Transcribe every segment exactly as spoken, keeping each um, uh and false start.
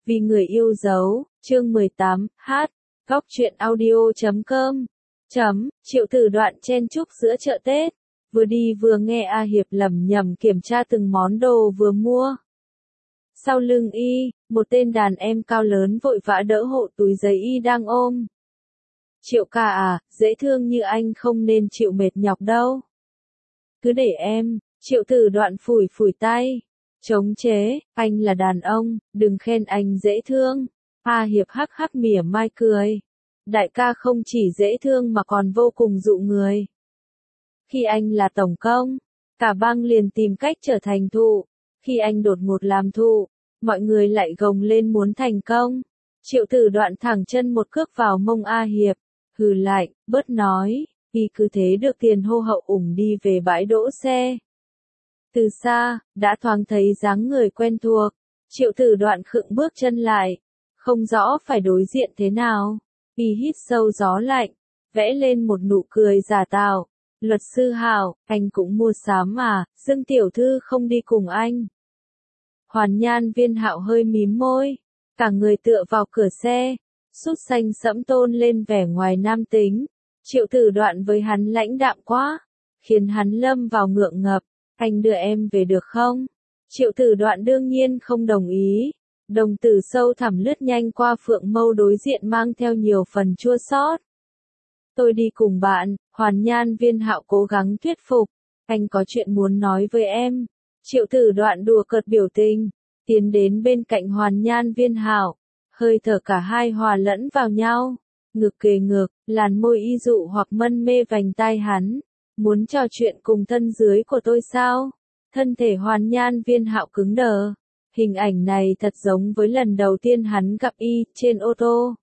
Vì người yêu dấu, chương mười tám, hát, góc truyện audio chấm com, chấm, Triệu Tử Đoạn chen chúc giữa chợ Tết, vừa đi vừa nghe A Hiệp lẩm nhẩm kiểm tra từng món đồ vừa mua. Sau lưng y, một tên đàn em cao lớn vội vã đỡ hộ túi giấy y đang ôm. Triệu ca à, dễ thương như anh không nên chịu mệt nhọc đâu. Cứ để em, Triệu Tử Đoạn phủi phủi tay. Chống chế, anh là đàn ông, đừng khen anh dễ thương. A Hiệp hắc hắc mỉa mai cười. Đại ca không chỉ dễ thương mà còn vô cùng dụ người. Khi anh là tổng công, cả bang liền tìm cách trở thành thụ. Khi anh đột ngột làm thụ, mọi người lại gồng lên muốn thành công. Triệu Tử Đoạn thẳng chân một cước vào mông A Hiệp, hừ lại, bớt nói, y cứ thế được tiền hô hậu ủng đi về bãi đỗ xe. Từ xa, đã thoáng thấy dáng người quen thuộc, Triệu Tử Đoạn khựng bước chân lại, không rõ phải đối diện thế nào. Y hít sâu gió lạnh, vẽ lên một nụ cười giả tạo. Luật sư Hảo, anh cũng mua sắm à, Dương tiểu thư không đi cùng anh. Hoàn Nhan Viên Hạo hơi mím môi, cả người tựa vào cửa xe, sút xanh sẫm tôn lên vẻ ngoài nam tính. Triệu Tử Đoạn với hắn lãnh đạm quá, khiến hắn lâm vào ngượng ngập. Anh đưa em về được không? Triệu Tử Đoạn đương nhiên không đồng ý. Đồng tử sâu thẳm lướt nhanh qua phượng mâu đối diện mang theo nhiều phần chua xót. Tôi đi cùng bạn, Hoàn Nhan Viên Hạo cố gắng thuyết phục. Anh có chuyện muốn nói với em. Triệu Tử Đoạn đùa cợt biểu tình, tiến đến bên cạnh Hoàn Nhan Viên Hạo, hơi thở cả hai hòa lẫn vào nhau, ngực kề ngực, làn môi y dụ hoặc mân mê vành tai hắn. Muốn trò chuyện cùng thân dưới của tôi sao? Thân thể Hoàn Nhan Viên Hạo cứng đờ. Hình ảnh này thật giống với lần đầu tiên hắn gặp y trên ô tô.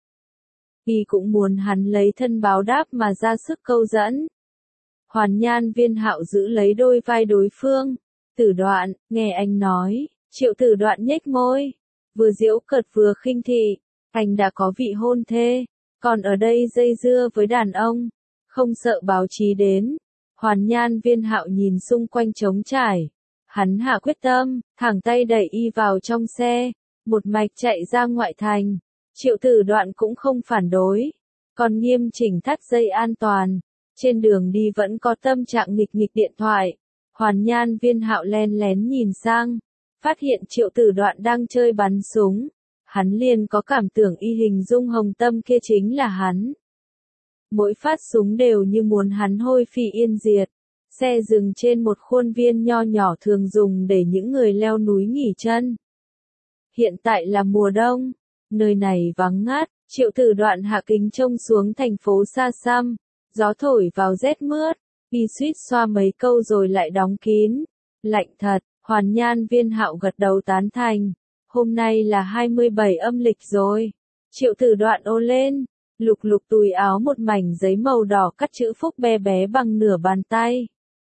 Y cũng muốn hắn lấy thân báo đáp mà ra sức câu dẫn. Hoàn Nhan Viên Hạo giữ lấy đôi vai đối phương. Tử Đoạn, nghe anh nói. Triệu Tử Đoạn nhếch môi, vừa giễu cợt vừa khinh thị. Anh đã có vị hôn thê, còn ở đây dây dưa với đàn ông, không sợ báo chí đến. Hoàn Nhan Viên Hạo nhìn xung quanh trống trải. Hắn hạ quyết tâm, thẳng tay đẩy y vào trong xe, một mạch chạy ra ngoại thành. Triệu Tử Đoạn cũng không phản đối, còn nghiêm chỉnh thắt dây an toàn. Trên đường đi vẫn có tâm trạng nghịch nghịch điện thoại. Hoàn Nhan Viên Hạo len lén nhìn sang, phát hiện Triệu Tử Đoạn đang chơi bắn súng. Hắn liền có cảm tưởng y hình dung hồng tâm kia chính là hắn. Mỗi phát súng đều như muốn hắn hôi phi yên diệt. Xe dừng trên một khuôn viên nho nhỏ thường dùng để những người leo núi nghỉ chân. Hiện tại là mùa đông, nơi này vắng ngắt. Triệu Tử Đoạn hạ kính trông xuống thành phố xa xăm, gió thổi vào rét mướt, y suýt xoa mấy câu rồi lại đóng kín. Lạnh thật. Hoàn Nhan Viên Hạo gật đầu tán thành. Hôm nay là hai mươi bảy âm lịch rồi. Triệu Tử Đoạn ô lên, lục lục túi áo một mảnh giấy màu đỏ cắt chữ phúc bé bé bằng nửa bàn tay.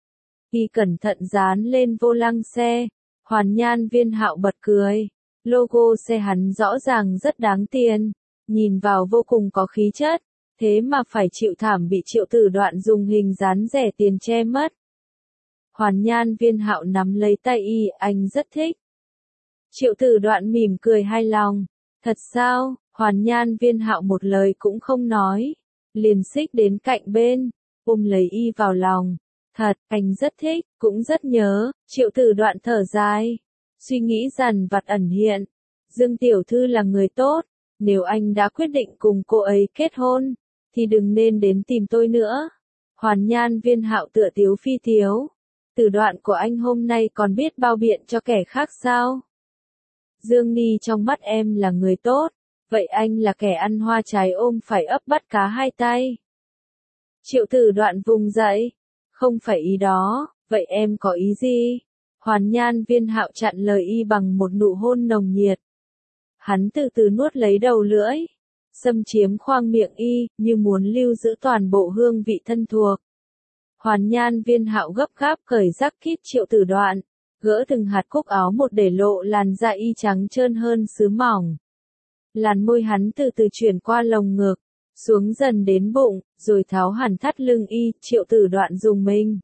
Y cẩn thận dán lên vô lăng xe. Hoàn Nhan Viên Hạo bật cười. Logo xe hắn rõ ràng rất đáng tiền, nhìn vào vô cùng có khí chất, thế mà phải chịu thảm bị Triệu Tử Đoạn dùng hình dán rẻ tiền che mất. Hoàn Nhan Viên Hạo nắm lấy tay y, anh rất thích. Triệu Tử Đoạn mỉm cười hài lòng. Thật sao? Hoàn Nhan Viên Hạo một lời cũng không nói, liền xích đến cạnh bên, ôm lấy y vào lòng. Thật, anh rất thích, cũng rất nhớ. Triệu Tử Đoạn thở dài, suy nghĩ dằn vặt ẩn hiện. Dương tiểu thư là người tốt, nếu anh đã quyết định cùng cô ấy kết hôn, thì đừng nên đến tìm tôi nữa. Hoàn Nhan Viên Hạo tựa tiếu phi tiếu. Tử Đoạn của anh hôm nay còn biết bao biện cho kẻ khác sao? Dương Ni trong mắt em là người tốt, vậy anh là kẻ ăn hoa trái ôm phải ấp bắt cá hai tay. Triệu Tử Đoạn vùng dậy. Không phải ý đó, vậy em có ý gì? Hoàn Nhan Viên Hạo chặn lời y bằng một nụ hôn nồng nhiệt. Hắn từ từ nuốt lấy đầu lưỡi, xâm chiếm khoang miệng y, như muốn lưu giữ toàn bộ hương vị thân thuộc. Hoàn Nhan Viên Hạo gấp gáp cởi giắc kít Triệu Tử Đoạn, gỡ từng hạt cúc áo một để lộ làn da y trắng trơn hơn sứ mỏng. Làn môi hắn từ từ chuyển qua lồng ngực, xuống dần đến bụng, rồi tháo hẳn thắt lưng y. Triệu Tử Đoạn dùng mình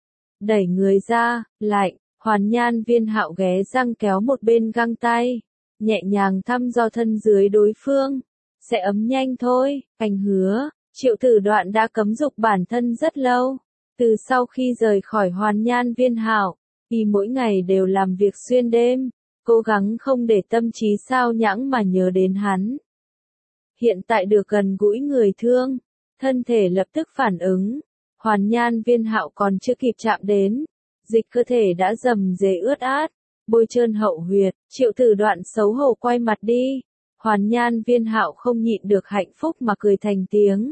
đẩy người ra, lạnh. Hoàn Nhan Viên Hạo ghé răng kéo một bên găng tay, nhẹ nhàng thăm dò thân dưới đối phương. Sẽ ấm nhanh thôi, anh hứa. Triệu Tử Đoạn đã cấm dục bản thân rất lâu. Từ sau khi rời khỏi Hoàn Nhan Viên Hạo, y mỗi ngày đều làm việc xuyên đêm, cố gắng không để tâm trí sao nhãng mà nhớ đến hắn. Hiện tại được gần gũi người thương, thân thể lập tức phản ứng. Hoàn Nhan Viên Hạo còn chưa kịp chạm đến, dịch cơ thể đã rầm rề ướt át, bôi trơn hậu huyệt. Triệu Tử Đoạn xấu hổ quay mặt đi. Hoàn Nhan Viên Hạo không nhịn được hạnh phúc mà cười thành tiếng.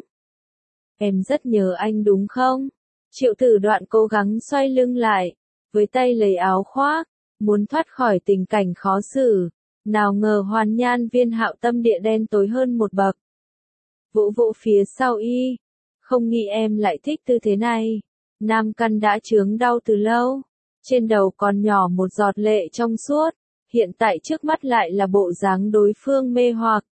Em rất nhớ anh đúng không? Triệu Tử Đoạn cố gắng xoay lưng lại, với tay lấy áo khoác, muốn thoát khỏi tình cảnh khó xử. Nào ngờ Hoàn Nhan Viên Hạo tâm địa đen tối hơn một bậc. Vỗ vỗ phía sau y. Không nghĩ em lại thích tư thế này. Nam căn đã chướng đau từ lâu. Trên đầu còn nhỏ một giọt lệ trong suốt. Hiện tại trước mắt lại là bộ dáng đối phương mê hoặc.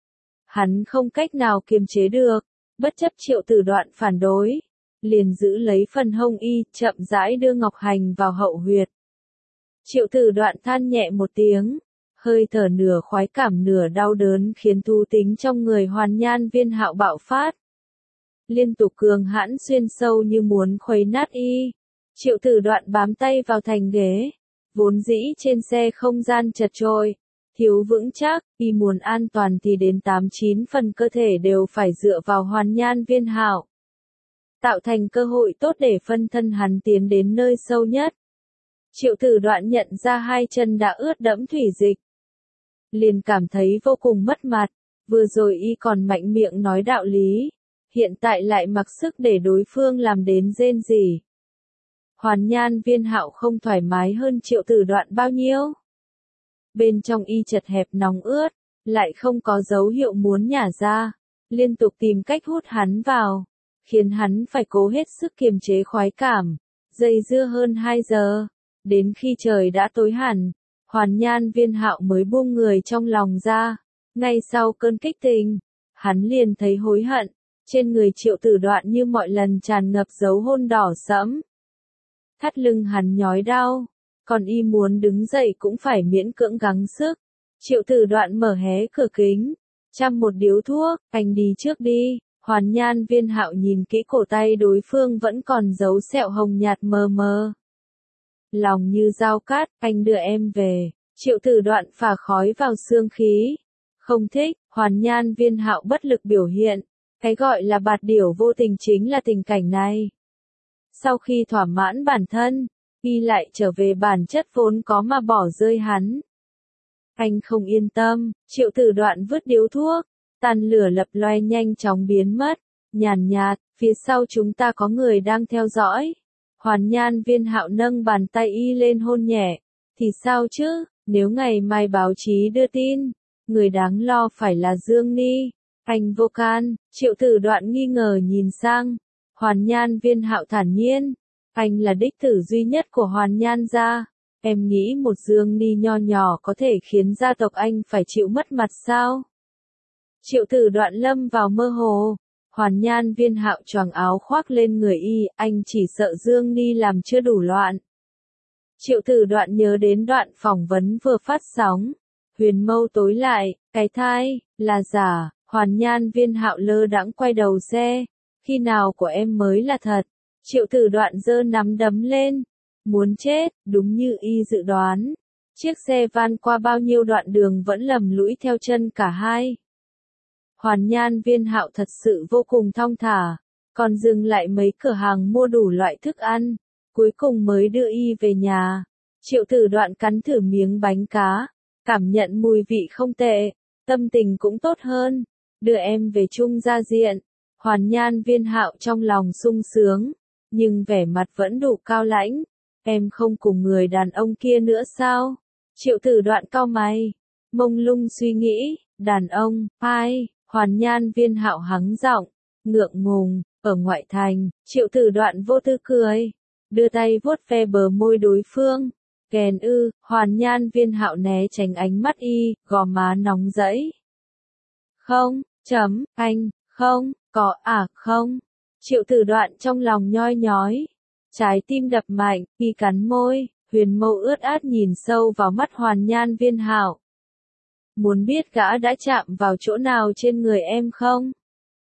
Hắn không cách nào kiềm chế được. Bất chấp Triệu Tử Đoạn phản đối. Liền giữ lấy phần hông y, chậm rãi đưa Ngọc Hành vào hậu huyệt. Triệu Tử Đoạn than nhẹ một tiếng. Hơi thở nửa khoái cảm nửa đau đớn khiến thú tính trong người Hoàn Nhan Viên Hạo bạo phát. Liên tục cường hãn xuyên sâu như muốn khuấy nát y. Triệu Tử Đoạn bám tay vào thành ghế. Vốn dĩ trên xe không gian chật chội, thiếu vững chắc, y muốn an toàn thì đến tám chín phần cơ thể đều phải dựa vào Hoàn Nhan Viên Hạo. Tạo thành cơ hội tốt để phân thân hắn tiến đến nơi sâu nhất. Triệu Tử Đoạn nhận ra hai chân đã ướt đẫm thủy dịch. Liền cảm thấy vô cùng mất mặt, vừa rồi y còn mạnh miệng nói đạo lý, hiện tại lại mặc sức để đối phương làm đến rên rỉ. Hoàn Nhan Viên Hạo không thoải mái hơn Triệu Tử Đoạn bao nhiêu. Bên trong y chật hẹp nóng ướt, lại không có dấu hiệu muốn nhả ra, liên tục tìm cách hút hắn vào, khiến hắn phải cố hết sức kiềm chế khoái cảm, dây dưa hơn hai giờ, đến khi trời đã tối hẳn, Hoàn Nhan Viên Hạo mới buông người trong lòng ra. Ngay sau cơn kích tình, hắn liền thấy hối hận, trên người Triệu Tử Đoạn như mọi lần tràn ngập dấu hôn đỏ sẫm. Thắt lưng hắn nhói đau, còn y muốn đứng dậy cũng phải miễn cưỡng gắng sức. Triệu Tử Đoạn mở hé cửa kính, chăm một điếu thuốc, anh đi trước đi. Hoàn Nhan Viên Hạo nhìn kỹ cổ tay đối phương vẫn còn dấu sẹo hồng nhạt mờ mờ. Lòng như dao cát, anh đưa em về. Triệu Tử Đoạn phả khói vào xương khí. Không thích. Hoàn Nhan Viên Hạo bất lực biểu hiện. Cái gọi là bạt điểu vô tình chính là tình cảnh này. Sau khi thỏa mãn bản thân, y lại trở về bản chất vốn có mà bỏ rơi hắn. Anh không yên tâm. Triệu Tử Đoạn vứt điếu thuốc, tàn lửa lập loe nhanh chóng biến mất. Nhàn nhạt, phía sau chúng ta có người đang theo dõi. Hoàn Nhan Viên Hạo nâng bàn tay y lên hôn nhẹ. Thì sao chứ, nếu ngày mai báo chí đưa tin, người đáng lo phải là Dương Ni. Anh vô can. Triệu Tử Đoạn nghi ngờ nhìn sang. Hoàn Nhan Viên Hạo thản nhiên. Anh là đích tử duy nhất của Hoàn Nhan gia. Em nghĩ một Dương Ni nho nhỏ có thể khiến gia tộc anh phải chịu mất mặt sao? Triệu Tử Đoạn lâm vào mơ hồ. Hoàn Nhan Viên Hạo choàng áo khoác lên người y, anh chỉ sợ Dương Ni làm chưa đủ loạn. Triệu Tử Đoạn nhớ đến đoạn phỏng vấn vừa phát sóng. Huyền mâu tối lại, cái thai, là giả. Hoàn Nhan Viên Hạo lơ đãng quay đầu xe. Khi nào của em mới là thật? Triệu Tử Đoạn giơ nắm đấm lên. Muốn chết, đúng như y dự đoán. Chiếc xe van qua bao nhiêu đoạn đường vẫn lầm lũi theo chân cả hai. Hoàn Nhan Viên Hạo thật sự vô cùng thong thả, còn dừng lại mấy cửa hàng mua đủ loại thức ăn, cuối cùng mới đưa y về nhà. Triệu Tử Đoạn cắn thử miếng bánh cá, cảm nhận mùi vị không tệ, tâm tình cũng tốt hơn. Đưa em về chung gia diện. Hoàn Nhan Viên Hạo trong lòng sung sướng, nhưng vẻ mặt vẫn đủ cao lãnh. Em không cùng người đàn ông kia nữa sao? Triệu Tử Đoạn cau mày, mông lung suy nghĩ, đàn ông, ai? Hoàn Nhan Viên Hạo hắng giọng, ngượng ngùng. Ở ngoại thành, Triệu Tử Đoạn vô tư cười, đưa tay vuốt ve bờ môi đối phương. Ghen ư? Hoàn Nhan Viên Hạo né tránh ánh mắt y, gò má nóng rẫy. Không, chấm, anh, không, có, à, không. Triệu Tử Đoạn trong lòng nhoi nhói, trái tim đập mạnh, y cắn môi, huyền mâu ướt át nhìn sâu vào mắt Hoàn Nhan Viên Hạo. Muốn biết gã đã chạm vào chỗ nào trên người em không?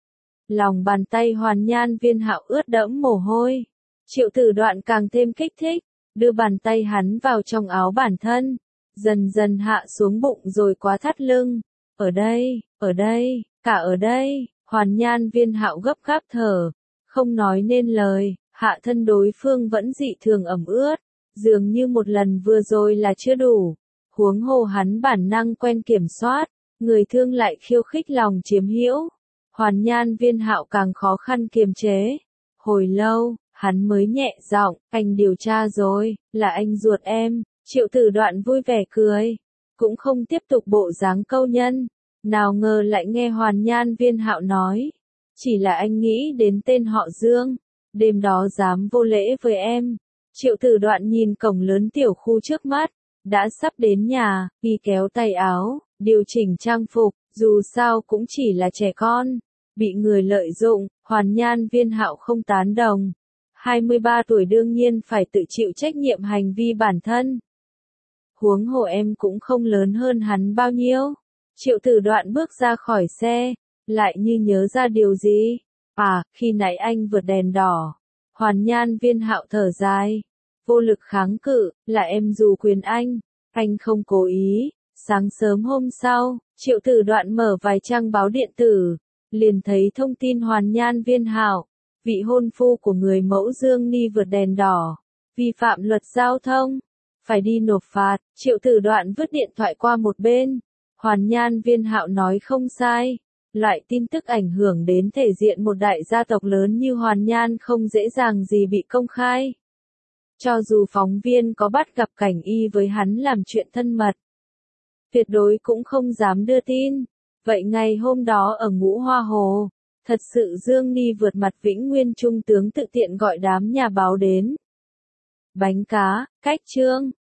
Lòng bàn tay Hoàn Nhan Viên Hạo ướt đẫm mồ hôi. Triệu Tử Đoạn càng thêm kích thích, đưa bàn tay hắn vào trong áo bản thân, dần dần hạ xuống bụng rồi quá thắt lưng. Ở đây, ở đây, cả ở đây, Hoàn Nhan Viên Hạo gấp gáp thở, không nói nên lời, hạ thân đối phương vẫn dị thường ẩm ướt, dường như một lần vừa rồi là chưa đủ. Huống hồ hắn bản năng quen kiểm soát, người thương lại khiêu khích lòng chiếm hữu. Hoàn Nhan Viên Hạo càng khó khăn kiềm chế. Hồi lâu, hắn mới nhẹ giọng, anh điều tra rồi, là anh ruột em. Triệu Tử Đoạn vui vẻ cười, cũng không tiếp tục bộ dáng câu nhân. Nào ngờ lại nghe Hoàn Nhan Viên Hạo nói, chỉ là anh nghĩ đến tên họ Dương, đêm đó dám vô lễ với em. Triệu Tử Đoạn nhìn cổng lớn tiểu khu trước mắt, đã sắp đến nhà, y kéo tay áo, điều chỉnh trang phục, dù sao cũng chỉ là trẻ con, bị người lợi dụng. Hoàn Nhan Viên Hạo không tán đồng. hai mươi ba tuổi đương nhiên phải tự chịu trách nhiệm hành vi bản thân. Huống hồ em cũng không lớn hơn hắn bao nhiêu. Triệu Tử Đoạn bước ra khỏi xe, lại như nhớ ra điều gì. À, khi nãy anh vượt đèn đỏ. Hoàn Nhan Viên Hạo thở dài, vô lực kháng cự, là em dù quyền anh, anh không cố ý. Sáng sớm hôm sau, Triệu Tử Đoạn mở vài trang báo điện tử, liền thấy thông tin Hoàn Nhan Viên Hạo, vị hôn phu của người mẫu Dương Ni vượt đèn đỏ, vi phạm luật giao thông, phải đi nộp phạt. Triệu Tử Đoạn vứt điện thoại qua một bên. Hoàn Nhan Viên Hạo nói không sai, loại tin tức ảnh hưởng đến thể diện một đại gia tộc lớn như Hoàn Nhan không dễ dàng gì bị công khai. Cho dù phóng viên có bắt gặp cảnh y với hắn làm chuyện thân mật, tuyệt đối cũng không dám đưa tin. Vậy ngày hôm đó ở Ngũ Hoa Hồ, thật sự Dương Ni vượt mặt Vĩnh Nguyên trung tướng tự tiện gọi đám nhà báo đến. Bánh cá, cách chương.